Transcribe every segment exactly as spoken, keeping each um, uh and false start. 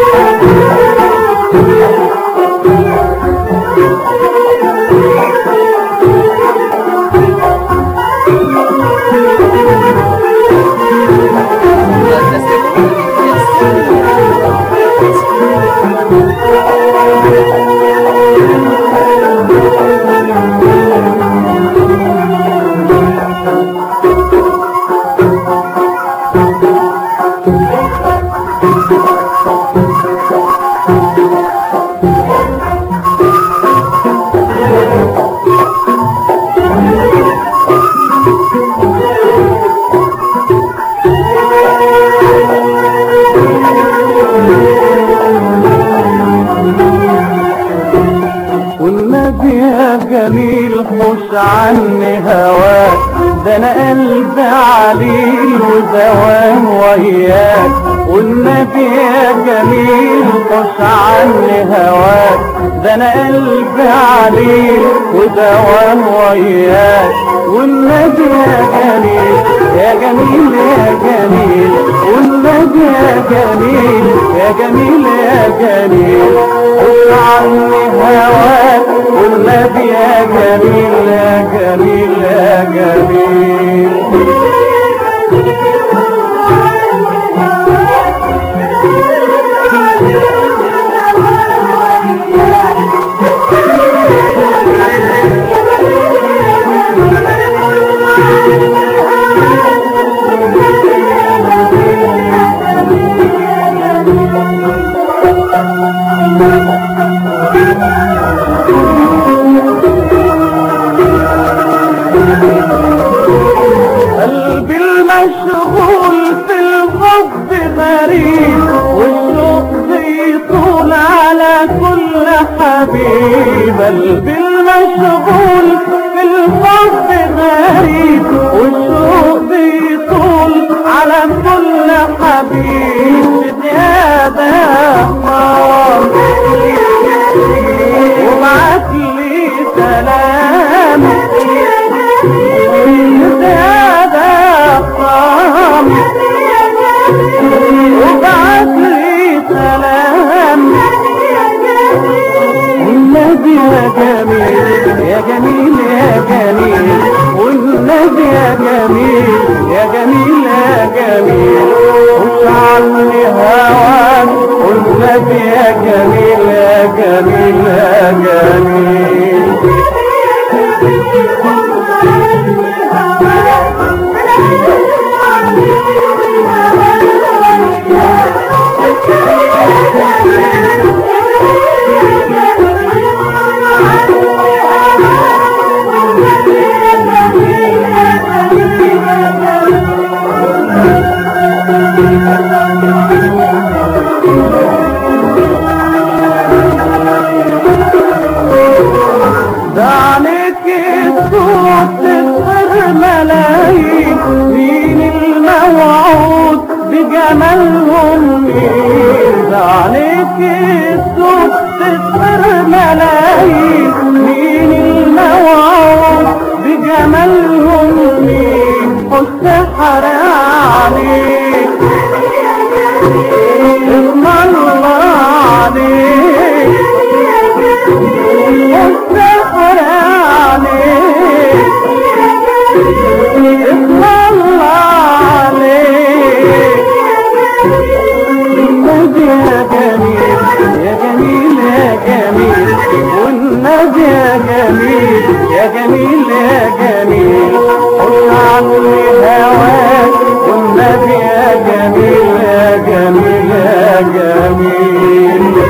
جميل حوش عني هواك، ده انا قلبي عليل وزوان وياك. والنبي يا جميل حوش عني هواك، ده انا قلبي عليل وزوان وياك. والنبي يا جميل يا جميل يا جميل، والنبي يا جميل يا جميل يا جميل حوش عني هواك. والنبي يا جميل يا جميل يا جميل قلبي المشغول في الحب غريب، والشوق بيطول على كل حبيب. قلبي المشغول في الحب غريب، والشوق بيطول على كل حبيب. زيادة حرام وبعتلي سلام، زيادة حرام وبعتلي سلام. والنبي يا جميل يا جميل يا جميل، والنبي يا جميل يا جميل يا جميل حوش عني هواك. والنبي يا جميل يا جميل يا جميل دعنك الصوت تسهر ملايين، مين الموعود بجمالهم مين؟ دعنك الصوت تسهر ملايين، مين الموعود بجمالهم مين؟ السحر عليك اسم الله عليك، السحر عليك اسم الله عليك. النبي يا جميل يا جميل يا جميل، والنبي يا جميل يا جميل يا جميل حوش عني هواك. والنبي يا جميل يا جميل يا جميل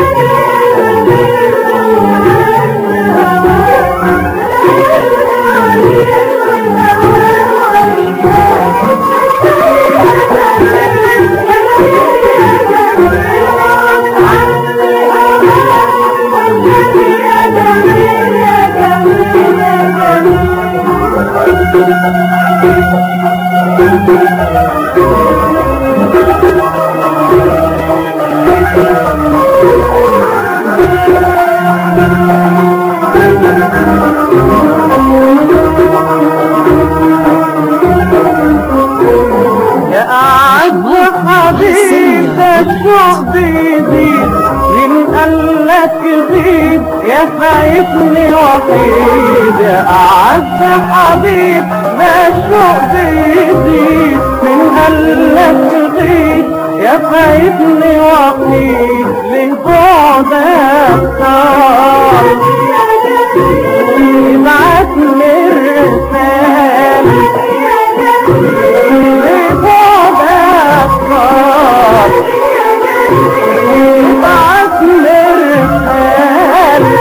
يا أعز حبيب الشوق بيزيد من قالك غيب يا فايتني وحيد يا أعز حبيب ما الشوق بيزيد من قالك غيب يا فايتني وحيد لبعدك صار يبعتني الرسالة لبعدك صار يبعتني الرسالة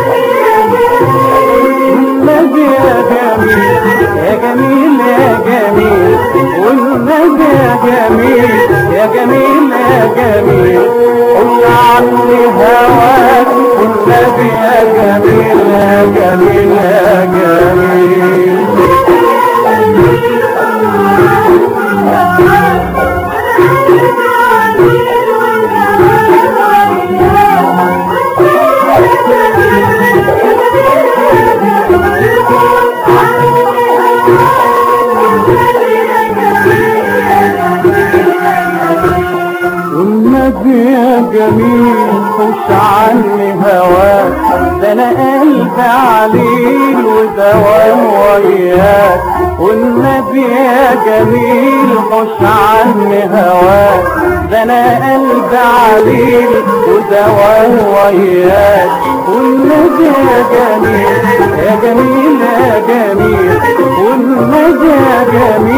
النبي يا جميل يا جميل يا جميل والنبي يا جميل يا جميل يا جميل قل عني هواك والنبي يا جميل يا جميل يا جميل والنبي يا جميل خش عني هواك ده انا قلبي عليل ودوام وياك والنبي يا جميل خش عني هواك ده انا قلبي عليل ودوام وياك والنبي يا جميل يا جميل يا جميل والنبي يا جميل